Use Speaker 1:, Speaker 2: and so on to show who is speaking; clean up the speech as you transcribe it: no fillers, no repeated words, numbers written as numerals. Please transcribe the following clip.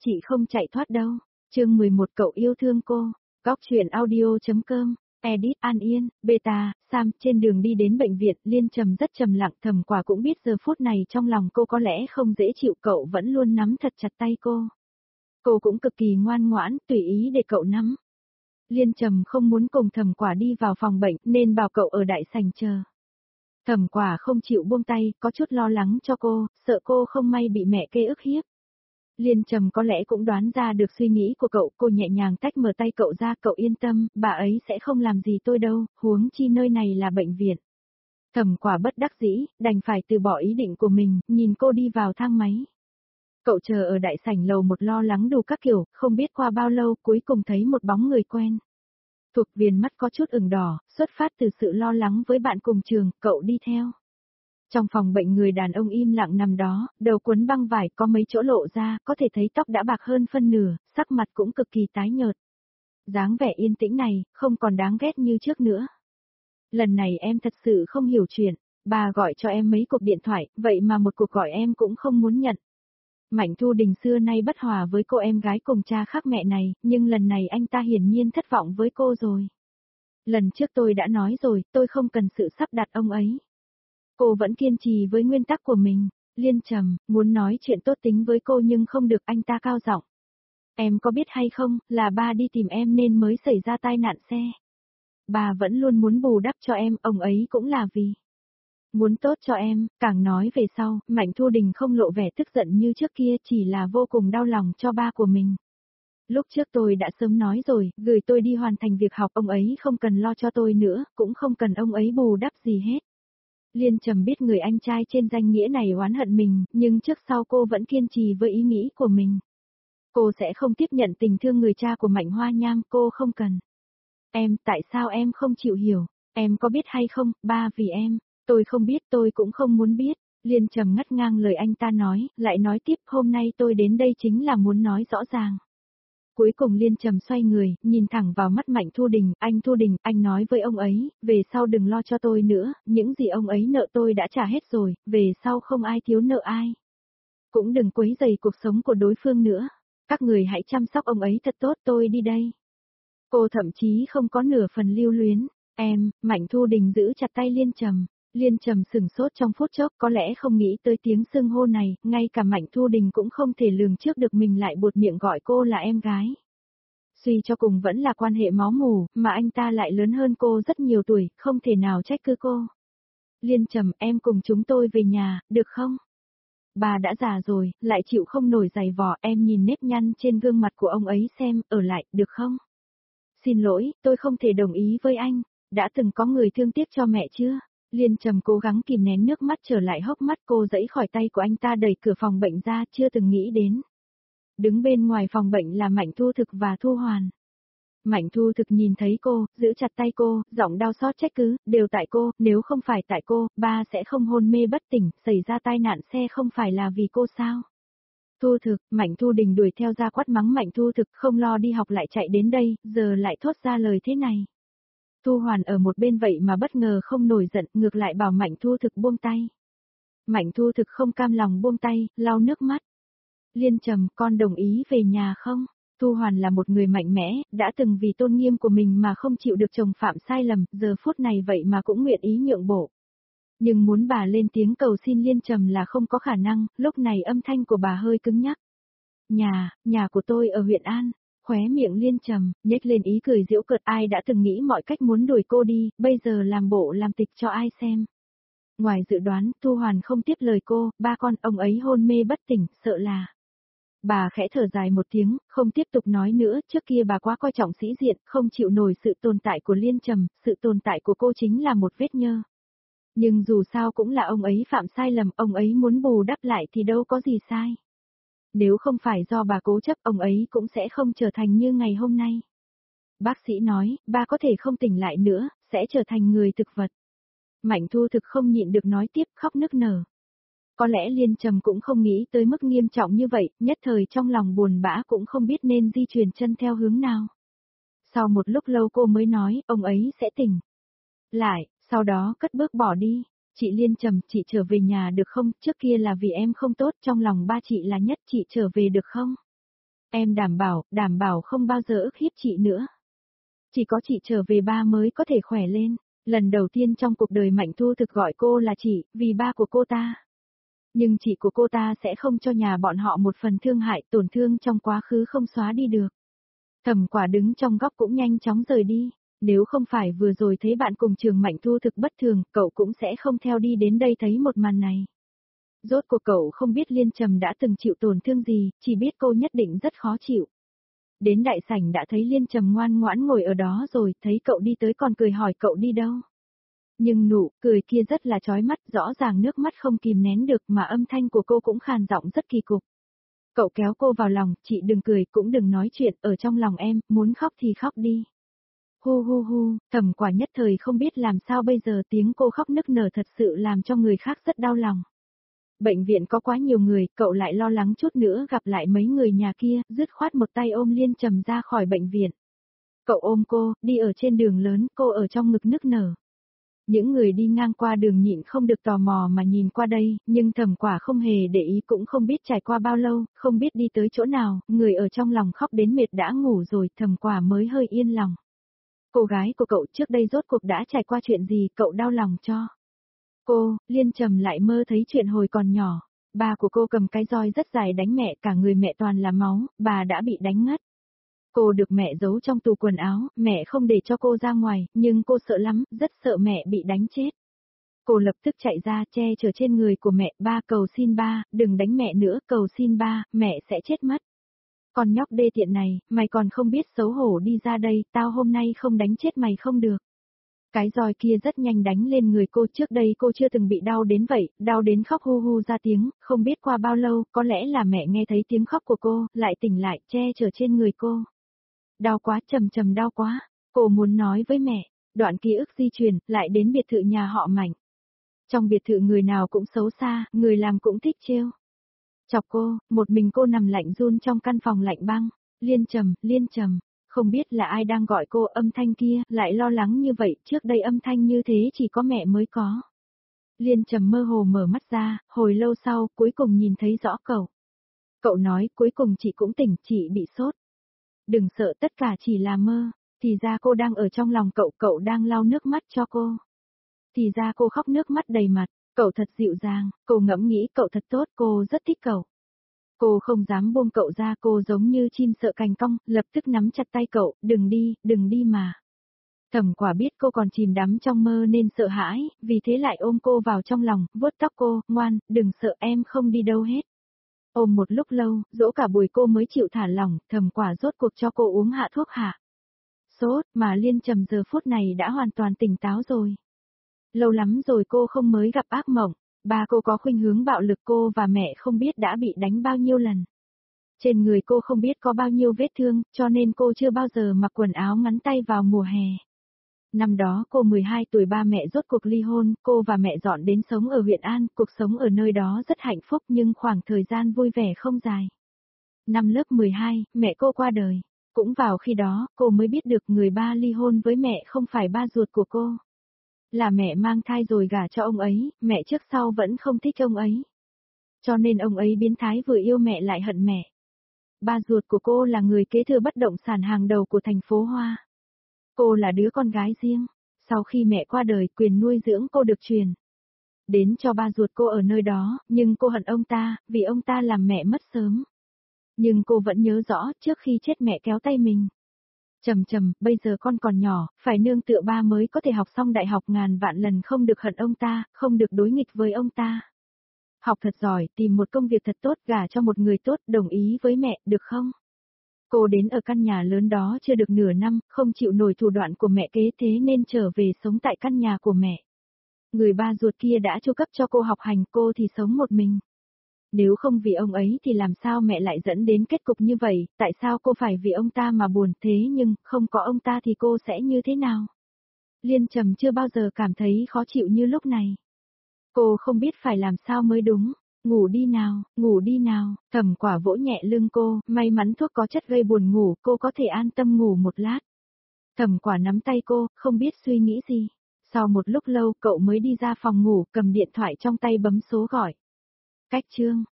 Speaker 1: chị không chạy thoát đâu. Chương 11 cậu yêu thương cô. Góc truyện audio.com. Edit An Yên, Beta, Sam. Trên đường đi đến bệnh viện, Liên Trầm rất trầm lặng. Thẩm Quả cũng biết giờ phút này trong lòng cô có lẽ không dễ chịu, cậu vẫn luôn nắm thật chặt tay cô. Cô cũng cực kỳ ngoan ngoãn, tùy ý để cậu nắm. Liên Trầm không muốn cùng Thẩm Quả đi vào phòng bệnh nên bảo cậu ở đại sảnh chờ. Thẩm Quả không chịu buông tay, có chút lo lắng cho cô, sợ cô không may bị mẹ kê ức hiếp. Liên Trầm có lẽ cũng đoán ra được suy nghĩ của cậu, cô nhẹ nhàng tách mở tay cậu ra, cậu yên tâm, bà ấy sẽ không làm gì tôi đâu, huống chi nơi này là bệnh viện. Thẩm Quả bất đắc dĩ, đành phải từ bỏ ý định của mình, nhìn cô đi vào thang máy. Cậu chờ ở đại sảnh lầu một lo lắng đủ các kiểu, không biết qua bao lâu cuối cùng thấy một bóng người quen. Thuộc viền mắt có chút ửng đỏ, xuất phát từ sự lo lắng với bạn cùng trường, cậu đi theo. Trong phòng bệnh người đàn ông im lặng nằm đó, đầu quấn băng vải có mấy chỗ lộ ra, có thể thấy tóc đã bạc hơn phân nửa, sắc mặt cũng cực kỳ tái nhợt. Dáng vẻ yên tĩnh này, không còn đáng ghét như trước nữa. Lần này em thật sự không hiểu chuyện, bà gọi cho em mấy cuộc điện thoại, vậy mà một cuộc gọi em cũng không muốn nhận. Mạnh Thu Đình xưa nay bất hòa với cô em gái cùng cha khác mẹ này, nhưng lần này anh ta hiển nhiên thất vọng với cô rồi. Lần trước tôi đã nói rồi, tôi không cần sự sắp đặt ông ấy. Cô vẫn kiên trì với nguyên tắc của mình. Liên Trầm muốn nói chuyện tốt tính với cô nhưng không được, anh ta cao giọng. Em có biết hay không, là ba đi tìm em nên mới xảy ra tai nạn xe. Bà vẫn luôn muốn bù đắp cho em, ông ấy cũng là vì muốn tốt cho em. Càng nói về sau, Mạnh Thu Đình không lộ vẻ tức giận như trước kia, chỉ là vô cùng đau lòng cho ba của mình. Lúc trước tôi đã sớm nói rồi, gửi tôi đi hoàn thành việc học, ông ấy không cần lo cho tôi nữa, cũng không cần ông ấy bù đắp gì hết. Liên Trầm biết người anh trai trên danh nghĩa này oán hận mình, nhưng trước sau cô vẫn kiên trì với ý nghĩ của mình. Cô sẽ không tiếp nhận tình thương người cha của Mạnh Hoa Nham, cô không cần. Em, tại sao em không chịu hiểu? Em có biết hay không, ba vì em. Tôi không biết, tôi cũng không muốn biết. Liên Trầm ngắt ngang lời anh ta nói, lại nói tiếp, hôm nay tôi đến đây chính là muốn nói rõ ràng. Cuối cùng Liên Trầm xoay người, nhìn thẳng vào mắt Mạnh Thu Đình, anh nói với ông ấy, về sau đừng lo cho tôi nữa, những gì ông ấy nợ tôi đã trả hết rồi, về sau không ai thiếu nợ ai. Cũng đừng quấy rầy cuộc sống của đối phương nữa, các người hãy chăm sóc ông ấy thật tốt, tôi đi đây. Cô thậm chí không có nửa phần lưu luyến, em. Mạnh Thu Đình giữ chặt tay Liên Trầm. Liên Trầm sửng sốt trong phút chốc, có lẽ không nghĩ tới tiếng xưng hô này, ngay cả Mạnh Thu Đình cũng không thể lường trước được mình lại buột miệng gọi cô là em gái. Suy cho cùng vẫn là quan hệ máu mủ, mà anh ta lại lớn hơn cô rất nhiều tuổi, không thể nào trách cứ cô. Liên Trầm, em cùng chúng tôi về nhà, được không? Bà đã già rồi, lại chịu không nổi giày vò, em nhìn nếp nhăn trên gương mặt của ông ấy xem, ở lại, được không? Xin lỗi, tôi không thể đồng ý với anh, đã từng có người thương tiếc cho mẹ chưa? Liên Trầm cố gắng kìm nén nước mắt trở lại hốc mắt, cô giãy khỏi tay của anh ta, đẩy cửa phòng bệnh ra, chưa từng nghĩ đến. Đứng bên ngoài phòng bệnh là Mạnh Thu Thực và Thu Hoàn. Mạnh Thu Thực nhìn thấy cô, giữ chặt tay cô, giọng đau xót trách cứ, đều tại cô, nếu không phải tại cô, ba sẽ không hôn mê bất tỉnh, xảy ra tai nạn xe không phải là vì cô sao? Thu Thực, Mạnh Thu Đình đuổi theo ra quát mắng Mạnh Thu Thực, không lo đi học lại chạy đến đây, giờ lại thốt ra lời thế này. Thu Hoàn ở một bên vậy mà bất ngờ không nổi giận, ngược lại bảo Mạnh Thu Thực buông tay. Mạnh Thu Thực không cam lòng buông tay, lau nước mắt. Liên Trầm, con đồng ý về nhà không? Thu Hoàn là một người mạnh mẽ, đã từng vì tôn nghiêm của mình mà không chịu được chồng phạm sai lầm, giờ phút này vậy mà cũng nguyện ý nhượng bộ. Nhưng muốn bà lên tiếng cầu xin Liên Trầm là không có khả năng, lúc này âm thanh của bà hơi cứng nhắc. Nhà của tôi ở huyện An. Khóe miệng Liên Trầm, nhếch lên ý cười giễu cợt, ai đã từng nghĩ mọi cách muốn đuổi cô đi, bây giờ làm bộ làm tịch cho ai xem. Ngoài dự đoán, Thu Hoàn không tiếp lời cô, ba con, ông ấy hôn mê bất tỉnh, sợ là. Bà khẽ thở dài một tiếng, không tiếp tục nói nữa, trước kia bà quá coi trọng sĩ diện, không chịu nổi sự tồn tại của Liên Trầm, sự tồn tại của cô chính là một vết nhơ. Nhưng dù sao cũng là ông ấy phạm sai lầm, ông ấy muốn bù đắp lại thì đâu có gì sai. Nếu không phải do bà cố chấp, ông ấy cũng sẽ không trở thành như ngày hôm nay. Bác sĩ nói, ba có thể không tỉnh lại nữa, sẽ trở thành người thực vật. Mạnh Thu Thực không nhịn được nói tiếp, khóc nức nở. Có lẽ Liên Trầm cũng không nghĩ tới mức nghiêm trọng như vậy, nhất thời trong lòng buồn bã cũng không biết nên di chuyển chân theo hướng nào. Sau một lúc lâu cô mới nói, ông ấy sẽ tỉnh lại, sau đó cất bước bỏ đi. Chị Liên Trầm, chị trở về nhà được không, trước kia là vì em không tốt, trong lòng ba chị là nhất, chị trở về được không? Em đảm bảo không bao giờ ức hiếp chị nữa. Chỉ có chị trở về ba mới có thể khỏe lên. Lần đầu tiên trong cuộc đời Mạnh Thu thực gọi cô là chị, vì ba của cô ta. Nhưng chị của cô ta sẽ không cho nhà bọn họ một phần thương hại, tổn thương trong quá khứ không xóa đi được. Thẩm Quả đứng trong góc cũng nhanh chóng rời đi. Nếu không phải vừa rồi thấy bạn cùng trường Mạnh Thu thực bất thường, cậu cũng sẽ không theo đi đến đây thấy một màn này. Rốt cuộc cậu không biết Liên Trầm đã từng chịu tổn thương gì, chỉ biết cô nhất định rất khó chịu. Đến đại sảnh đã thấy Liên Trầm ngoan ngoãn ngồi ở đó rồi, thấy cậu đi tới còn cười hỏi cậu đi đâu. Nhưng nụ cười kia rất là chói mắt, rõ ràng nước mắt không kìm nén được mà âm thanh của cô cũng khàn giọng rất kỳ cục. Cậu kéo cô vào lòng, chị đừng cười cũng đừng nói chuyện, ở trong lòng em, muốn khóc thì khóc đi. Hu hu hu, Thẩm Quả nhất thời không biết làm sao bây giờ, tiếng cô khóc nức nở thật sự làm cho người khác rất đau lòng. Bệnh viện có quá nhiều người, cậu lại lo lắng chút nữa gặp lại mấy người nhà kia, dứt khoát một tay ôm Liên Trầm ra khỏi bệnh viện. Cậu ôm cô, đi ở trên đường lớn, cô ở trong ngực nức nở. Những người đi ngang qua đường nhịn không được tò mò mà nhìn qua đây, nhưng Thẩm Quả không hề để ý, cũng không biết trải qua bao lâu, không biết đi tới chỗ nào, người ở trong lòng khóc đến mệt đã ngủ rồi, Thẩm Quả mới hơi yên lòng. Cô gái của cậu trước đây rốt cuộc đã trải qua chuyện gì, cậu đau lòng cho. Cô, Liên Trầm lại mơ thấy chuyện hồi còn nhỏ. Ba của cô cầm cái roi rất dài đánh mẹ, cả người mẹ toàn là máu, bà đã bị đánh ngất. Cô được mẹ giấu trong tủ quần áo, mẹ không để cho cô ra ngoài, nhưng cô sợ lắm, rất sợ mẹ bị đánh chết. Cô lập tức chạy ra che chở trên người của mẹ, ba cầu xin ba, đừng đánh mẹ nữa, cầu xin ba, mẹ sẽ chết mất. Con nhóc đê tiện này, mày còn không biết xấu hổ đi ra đây, tao hôm nay không đánh chết mày không được. Cái roi kia rất nhanh đánh lên người cô, trước đây cô chưa từng bị đau đến vậy, đau đến khóc hu hu ra tiếng, không biết qua bao lâu, có lẽ là mẹ nghe thấy tiếng khóc của cô, lại tỉnh lại, che chở trên người cô. Đau quá, trầm đau quá, cô muốn nói với mẹ, đoạn ký ức di chuyển, lại đến biệt thự nhà họ Mạnh. Trong biệt thự người nào cũng xấu xa, người làm cũng thích trêu. Chọc cô, một mình cô nằm lạnh run trong căn phòng lạnh băng, Liên Trầm. Không biết là ai đang gọi cô, âm thanh kia, lại lo lắng như vậy, trước đây âm thanh như thế chỉ có mẹ mới có. Liên Trầm mơ hồ mở mắt ra, hồi lâu sau, cuối cùng nhìn thấy rõ cậu. Cậu nói, cuối cùng chị cũng tỉnh, chị bị sốt. Đừng sợ, tất cả chỉ là mơ, thì ra cô đang ở trong lòng cậu, cậu đang lau nước mắt cho cô. Thì ra cô khóc nước mắt đầy mặt, cậu thật dịu dàng, cô ngẫm nghĩ cậu thật tốt, cô rất thích cậu. Cô không dám buông cậu ra, cô giống như chim sợ cành cong, lập tức nắm chặt tay cậu, đừng đi mà. Thẩm Quả biết cô còn chìm đắm trong mơ nên sợ hãi, vì thế lại ôm cô vào trong lòng, vuốt tóc cô, ngoan, đừng sợ, em không đi đâu hết. Ôm một lúc lâu, dỗ cả buổi cô mới chịu thả lỏng, Thẩm Quả rốt cuộc cho cô uống hạ thuốc hạ sốt, mà Liên Trầm giờ phút này đã hoàn toàn tỉnh táo rồi. Lâu lắm rồi cô không mới gặp ác mộng. Ba cô có khuynh hướng bạo lực, cô và mẹ không biết đã bị đánh bao nhiêu lần. Trên người cô không biết có bao nhiêu vết thương, cho nên cô chưa bao giờ mặc quần áo ngắn tay vào mùa hè. Năm đó cô 12 tuổi, ba mẹ rốt cuộc ly hôn, cô và mẹ dọn đến sống ở huyện An, cuộc sống ở nơi đó rất hạnh phúc nhưng khoảng thời gian vui vẻ không dài. Năm lớp 12, mẹ cô qua đời. Cũng vào khi đó, cô mới biết được người ba ly hôn với mẹ không phải ba ruột của cô. Là mẹ mang thai rồi gả cho ông ấy, mẹ trước sau vẫn không thích ông ấy. Cho nên ông ấy biến thái, vừa yêu mẹ lại hận mẹ. Ba ruột của cô là người kế thừa bất động sản hàng đầu của thành phố Hoa. Cô là đứa con gái riêng. Sau khi mẹ qua đời, quyền nuôi dưỡng cô được truyền đến cho ba ruột cô ở nơi đó, nhưng cô hận ông ta, vì ông ta làm mẹ mất sớm. Nhưng cô vẫn nhớ rõ, trước khi chết mẹ kéo tay mình. Trầm, bây giờ con còn nhỏ, phải nương tựa ba mới có thể học xong đại học, ngàn vạn lần không được hận ông ta, không được đối nghịch với ông ta. Học thật giỏi, tìm một công việc thật tốt, gả cho một người tốt, đồng ý với mẹ, được không? Cô đến ở căn nhà lớn đó chưa được nửa năm, không chịu nổi thủ đoạn của mẹ kế, thế nên trở về sống tại căn nhà của mẹ. Người ba ruột kia đã chu cấp cho cô học hành, cô thì sống một mình. Nếu không vì ông ấy thì làm sao mẹ lại dẫn đến kết cục như vậy, tại sao cô phải vì ông ta mà buồn, thế nhưng, không có ông ta thì cô sẽ như thế nào? Liên Trầm chưa bao giờ cảm thấy khó chịu như lúc này. Cô không biết phải làm sao mới đúng. Ngủ đi nào, Thẩm Quả vỗ nhẹ lưng cô, may mắn thuốc có chất gây buồn ngủ, cô có thể an tâm ngủ một lát. Thẩm Quả nắm tay cô, không biết suy nghĩ gì. Sau một lúc lâu cậu mới đi ra phòng ngủ, cầm điện thoại trong tay bấm số gọi. Cách chương